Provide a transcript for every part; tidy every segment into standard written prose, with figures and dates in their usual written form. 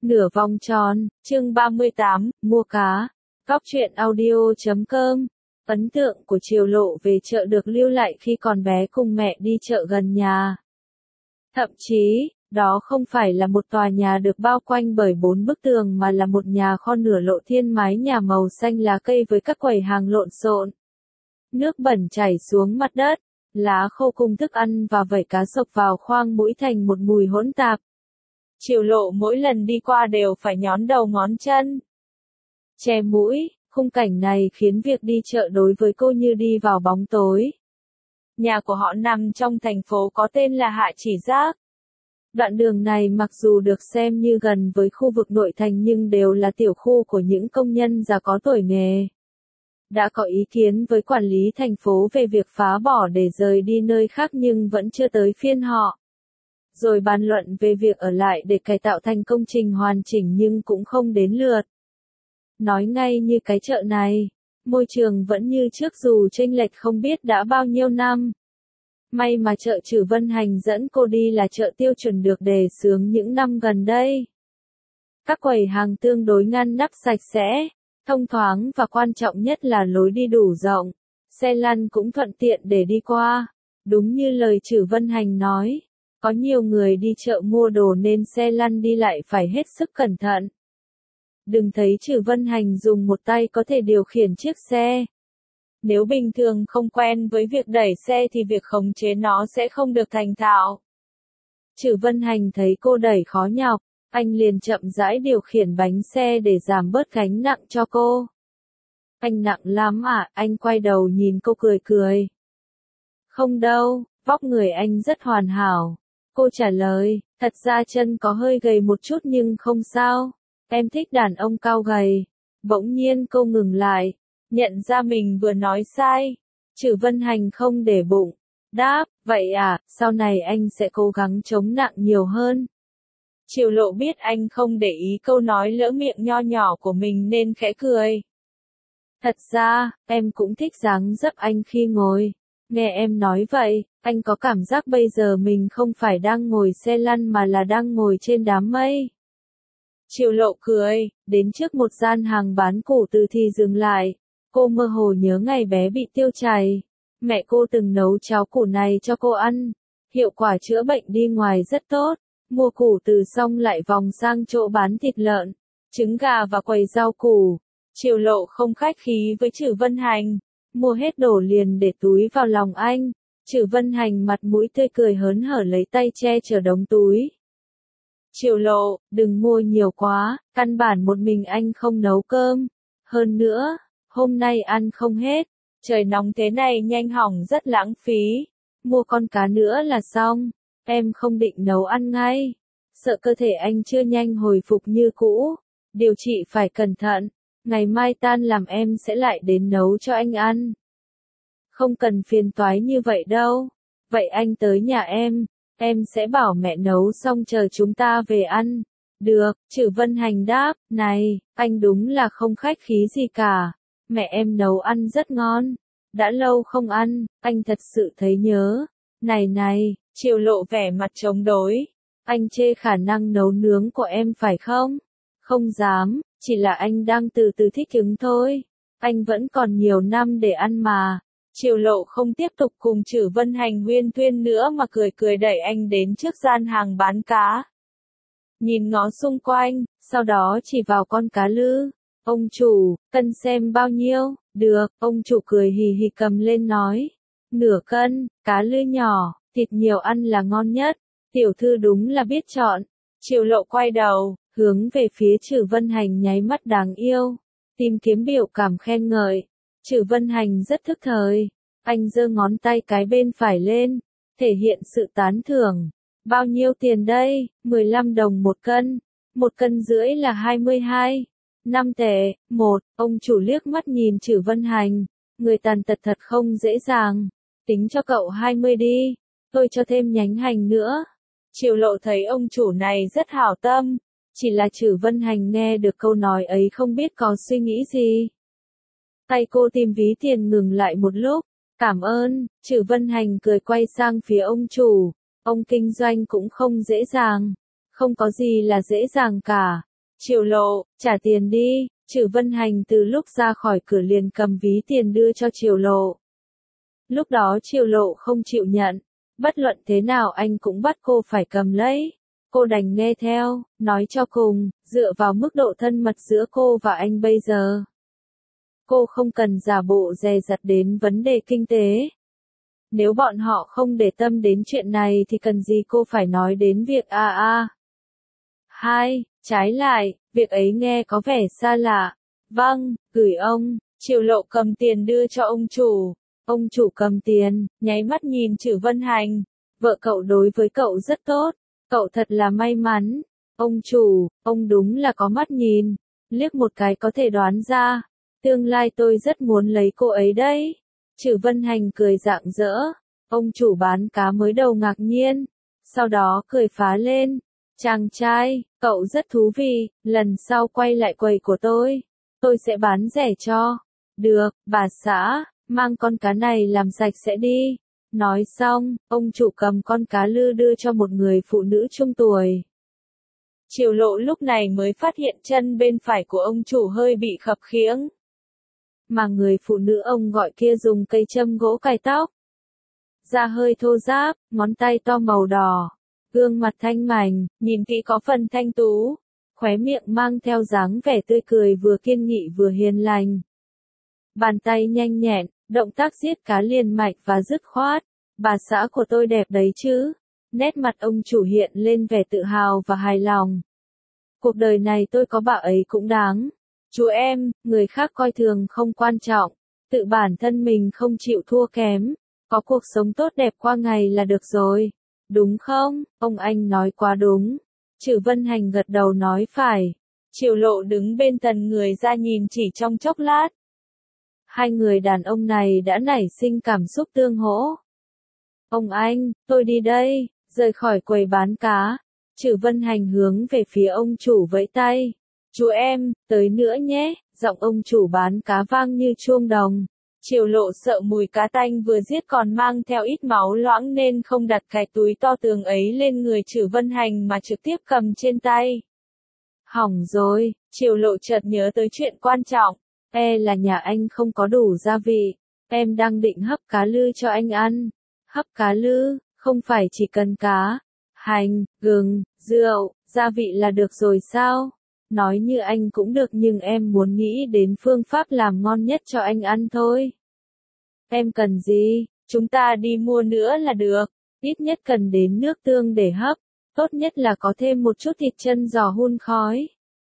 Nửa vòng tròn, chương 38, mua cá. Góc truyện audio.com. Ấn tượng của Triều Lộ về chợ được lưu lại khi còn bé cùng mẹ đi chợ gần nhà. Thậm chí, đó không phải là một tòa nhà được bao quanh bởi 4 bức tường mà là một nhà kho nửa lộ thiên mái nhà màu xanh lá cây với các quầy hàng lộn xộn. Nước bẩn chảy xuống mặt đất, lá khô cùng thức ăn và vảy cá sộc vào khoang mũi thành một mùi hỗn tạp. Triều Lộ mỗi lần đi qua đều phải nhón đầu ngón chân, che mũi. Khung cảnh này khiến việc đi chợ đối với cô như đi vào bóng tối. Nhà của họ nằm trong thành phố có tên là Hạ Chỉ Giác. Đoạn đường này mặc dù được xem như gần với khu vực nội thành nhưng đều là tiểu khu của những công nhân già có tuổi nghề. Đã có ý kiến với quản lý thành phố về việc phá bỏ để rời đi nơi khác nhưng vẫn chưa tới phiên họ. Rồi bàn luận về việc ở lại để cải tạo thành công trình hoàn chỉnh nhưng cũng không đến lượt. Nói ngay như cái chợ này, môi trường vẫn như trước dù chênh lệch không biết đã bao nhiêu năm. May mà chợ Trử Vân Hành dẫn cô đi là chợ tiêu chuẩn được đề xướng những năm gần đây. Các quầy hàng tương đối ngăn nắp sạch sẽ, thông thoáng và quan trọng nhất là lối đi đủ rộng, xe lăn cũng thuận tiện để đi qua. Đúng như lời Trử Vân Hành nói, có nhiều người đi chợ mua đồ nên xe lăn đi lại phải hết sức cẩn thận. Đừng thấy Trử Vân Hành dùng một tay có thể điều khiển chiếc xe. Nếu bình thường không quen với việc đẩy xe thì việc khống chế nó sẽ không được thành thạo. Trử Vân Hành thấy cô đẩy khó nhọc, anh liền chậm rãi điều khiển bánh xe để giảm bớt gánh nặng cho cô. Anh nặng lắm à? Anh quay đầu nhìn cô cười cười. Không đâu, vóc người anh rất hoàn hảo. Cô trả lời, thật ra chân có hơi gầy một chút nhưng không sao. Em thích đàn ông cao gầy. Bỗng nhiên cô ngừng lại, nhận ra mình vừa nói sai. Trử Vân Hành không để bụng, đáp, vậy à, sau này anh sẽ cố gắng chống nặng nhiều hơn. Triều Lộ biết anh không để ý câu nói lỡ miệng nho nhỏ của mình nên khẽ cười. Thật ra, em cũng thích dáng dấp anh khi ngồi. Nghe em nói vậy, anh có cảm giác bây giờ mình không phải đang ngồi xe lăn mà là đang ngồi trên đám mây. Triều Lộ cười, đến trước một gian hàng bán củ từ thì dừng lại. Cô mơ hồ nhớ ngày bé bị tiêu chảy. Mẹ cô từng nấu cháo củ này cho cô ăn. Hiệu quả chữa bệnh đi ngoài rất tốt. Mua củ từ xong lại vòng sang chỗ bán thịt lợn, trứng gà và quầy rau củ. Triều Lộ không khách khí với Trử Vân Hành. Mua hết đồ liền để túi vào lòng anh. Trử Vân Hành mặt mũi tươi cười hớn hở lấy tay che chở đống túi. Triều Lộ, đừng mua nhiều quá, căn bản một mình anh không nấu cơm. Hơn nữa, hôm nay ăn không hết, trời nóng thế này nhanh hỏng rất lãng phí. Mua con cá nữa là xong, em không định nấu ăn ngay. Sợ cơ thể anh chưa nhanh hồi phục như cũ, điều trị phải cẩn thận, ngày mai tan làm em sẽ lại đến nấu cho anh ăn. Không cần phiền toái như vậy đâu, vậy anh tới nhà em sẽ bảo mẹ nấu xong chờ chúng ta về ăn. Được, Trử Vân Hành đáp, này, anh đúng là không khách khí gì cả. Mẹ em nấu ăn rất ngon. Đã lâu không ăn, anh thật sự thấy nhớ. Này, Triều Lộ vẻ mặt chống đối. Anh chê khả năng nấu nướng của em phải không? Không dám, chỉ là anh đang từ từ thích ứng thôi. Anh vẫn còn nhiều năm để ăn mà. Triều Lộ không tiếp tục cùng Trử Vân Hành huyên thuyên nữa mà cười đẩy anh đến trước gian hàng bán cá. Nhìn ngó xung quanh, sau đó chỉ vào con cá lư. Ông chủ, cân xem bao nhiêu? Được, ông chủ cười hì hì cầm lên nói. Nửa cân, cá lư nhỏ, thịt nhiều ăn là ngon nhất. Tiểu thư đúng là biết chọn. Triều Lộ quay đầu, hướng về phía Trử Vân Hành nháy mắt đáng yêu. Tìm kiếm biểu cảm khen ngợi. Trử Vân Hành rất thức thời. Anh giơ ngón tay cái bên phải lên, thể hiện sự tán thưởng. Bao nhiêu tiền đây? 15 đồng một cân. 1,5 cân là 22. 5 tệ. Ông chủ liếc mắt nhìn Trử Vân Hành. Người tàn tật thật không dễ dàng. Tính cho cậu 20 đi. Tôi cho thêm nhánh hành nữa. Triều Lộ thấy ông chủ này rất hảo tâm. Chỉ là Trử Vân Hành nghe được câu nói ấy không biết có suy nghĩ gì. Tay cô tìm ví tiền ngừng lại một lúc. Cảm ơn, Trử Vân Hành cười quay sang phía ông chủ. Ông kinh doanh cũng không dễ dàng. Không có gì là dễ dàng cả. Triệu Lộ, trả tiền đi. Trử Vân Hành từ lúc ra khỏi cửa liền cầm ví tiền đưa cho Triệu Lộ. Lúc đó Triệu Lộ không chịu nhận, bất luận thế nào anh cũng bắt cô phải cầm lấy. Cô đành nghe theo, nói cho cùng, dựa vào mức độ thân mật giữa cô và anh bây giờ. Cô không cần giả bộ dè dặt đến vấn đề kinh tế. Nếu bọn họ không để tâm đến chuyện này thì cần gì cô phải nói đến việc Hai, trái lại, việc ấy nghe có vẻ xa lạ. Vâng, gửi ông. Triệu Lộ cầm tiền đưa cho ông chủ. Ông chủ cầm tiền, nháy mắt nhìn Trử Vân Hành. Vợ cậu đối với cậu rất tốt. Cậu thật là may mắn. Ông chủ, ông đúng là có mắt nhìn. Liếc một cái có thể đoán ra. Tương lai tôi rất muốn lấy cô ấy đấy. Trử Vân Hành cười rạng rỡ. Ông chủ bán cá mới đầu ngạc nhiên. Sau đó cười phá lên. Chàng trai, cậu rất thú vị, lần sau quay lại quầy của tôi sẽ bán rẻ cho. Được, bà xã, mang con cá này làm sạch sẽ đi. Nói xong, ông chủ cầm con cá lư đưa cho một người phụ nữ trung tuổi. Triệu Lộ lúc này mới phát hiện chân bên phải của ông chủ hơi bị khập khiễng. Mà người phụ nữ ông gọi kia dùng cây châm gỗ cài tóc. Da hơi thô ráp, ngón tay to màu đỏ. Gương mặt thanh mảnh, nhìn kỹ có phần thanh tú. Khóe miệng mang theo dáng vẻ tươi cười vừa kiên nghị vừa hiền lành. Bàn tay nhanh nhẹn, động tác giết cá liền mạch và dứt khoát. Bà xã của tôi đẹp đấy chứ. Nét mặt ông chủ hiện lên vẻ tự hào và hài lòng. Cuộc đời này tôi có bà ấy cũng đáng. Chú em, người khác coi thường không quan trọng. Tự bản thân mình không chịu thua kém. Có cuộc sống tốt đẹp qua ngày là được rồi. Đúng không? Ông anh nói quá đúng. Trử Vân Hành gật đầu nói phải. Triệu Lộ đứng bên tần người ra nhìn chỉ trong chốc lát. Hai người đàn ông này đã nảy sinh cảm xúc tương hỗ. Ông anh, tôi đi đây. Rời khỏi quầy bán cá. Trử Vân Hành hướng về phía ông chủ vẫy tay. Chú em, tới nữa nhé. Giọng ông chủ bán cá vang như chuông đồng. Triệu Lộ sợ mùi cá tanh vừa giết còn mang theo ít máu loãng nên không đặt cái túi to tường ấy lên người Trử Vân Hành mà trực tiếp cầm trên tay. Hỏng rồi, Triệu Lộ chợt nhớ tới chuyện quan trọng. Là nhà anh không có đủ gia vị. Em đang định hấp cá lư cho anh ăn. Hấp cá lư, không phải chỉ cần cá, hành, gừng, rượu, gia vị là được rồi sao? Nói như anh cũng được nhưng em muốn nghĩ đến phương pháp làm ngon nhất cho anh ăn thôi. Em cần gì? Chúng ta đi mua nữa là được. Ít nhất cần đến nước tương để hấp. Tốt nhất là có thêm một chút thịt chân giò hun khói.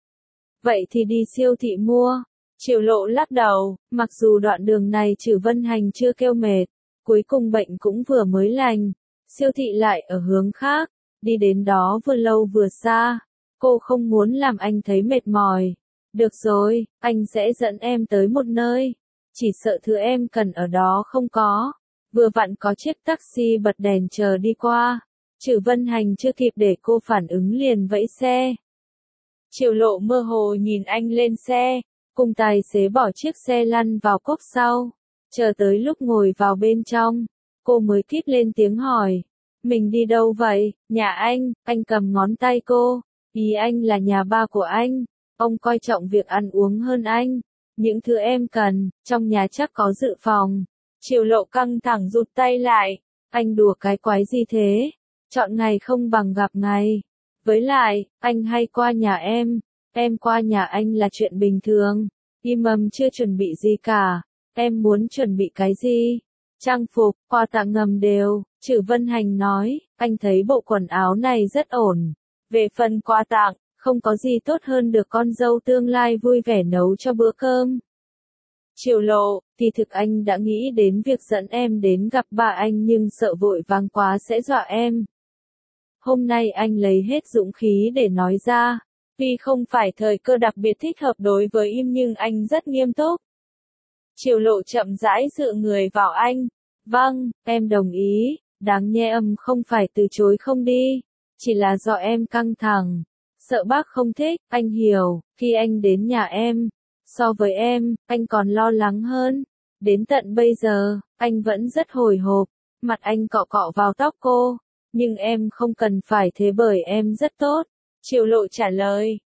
Vậy thì đi siêu thị mua. Triệu Lộ lắc đầu, mặc dù đoạn đường này Trử Vân Hành chưa kêu mệt. Cuối cùng bệnh cũng vừa mới lành. Siêu thị lại ở hướng khác. Đi đến đó vừa lâu vừa xa. Cô không muốn làm anh thấy mệt mỏi. Được rồi, anh sẽ dẫn em tới một nơi. Chỉ sợ thứ em cần ở đó không có. Vừa vặn có chiếc taxi bật đèn chờ đi qua. Trử Vân Hành chưa kịp để cô phản ứng liền vẫy xe. Triệu Lộ mơ hồ nhìn anh lên xe. Cùng tài xế bỏ chiếc xe lăn vào cốp sau. Chờ tới lúc ngồi vào bên trong. Cô mới kít lên tiếng hỏi. Mình đi đâu vậy? Nhà anh cầm ngón tay cô. Ý anh là nhà ba của anh. Ông coi trọng việc ăn uống hơn anh. Những thứ em cần, trong nhà chắc có dự phòng. Triệu Lộ căng thẳng rụt tay lại. Anh đùa cái quái gì thế? Chọn ngày không bằng gặp ngày. Với lại, anh hay qua nhà em qua nhà anh là chuyện bình thường. Im ầm chưa chuẩn bị gì cả. Em muốn chuẩn bị cái gì? Trang phục, quà tặng ngầm đều. Trử Vân Hành nói, anh thấy bộ quần áo này rất ổn. Về phần quà tặng, không có gì tốt hơn được con dâu tương lai vui vẻ nấu cho bữa cơm. Triệu Lộ, thì thực anh đã nghĩ đến việc dẫn em đến gặp bà anh nhưng sợ vội vàng quá sẽ dọa em. Hôm nay anh lấy hết dũng khí để nói ra. Tuy không phải thời cơ đặc biệt thích hợp đối với im nhưng anh rất nghiêm túc. Triệu Lộ chậm rãi dựa người vào anh. Vâng, em đồng ý. Đáng nhẽ không phải từ chối không đi. Chỉ là do em căng thẳng. Sợ bác không thích, anh hiểu. Khi anh đến nhà em, so với em, anh còn lo lắng hơn. Đến tận bây giờ, anh vẫn rất hồi hộp. Mặt anh cọ cọ vào tóc cô. Nhưng em không cần phải thế bởi em rất tốt. Triệu Lộ trả lời,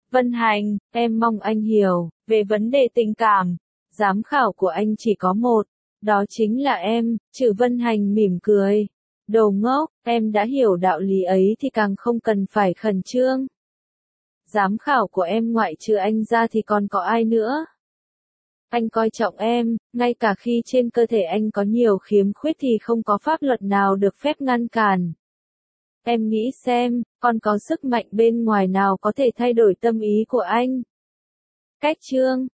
Vân Hành, em mong anh hiểu, về vấn đề tình cảm, giám khảo của anh chỉ có một, đó chính là em, Trử Vân Hành mỉm cười. Đồ ngốc, em đã hiểu đạo lý ấy thì càng không cần phải khẩn trương. Giám khảo của em ngoại trừ anh ra thì còn có ai nữa? Anh coi trọng em, ngay cả khi trên cơ thể anh có nhiều khiếm khuyết thì không có pháp luật nào được phép ngăn cản. Em nghĩ xem, còn có sức mạnh bên ngoài nào có thể thay đổi tâm ý của anh? Cách chương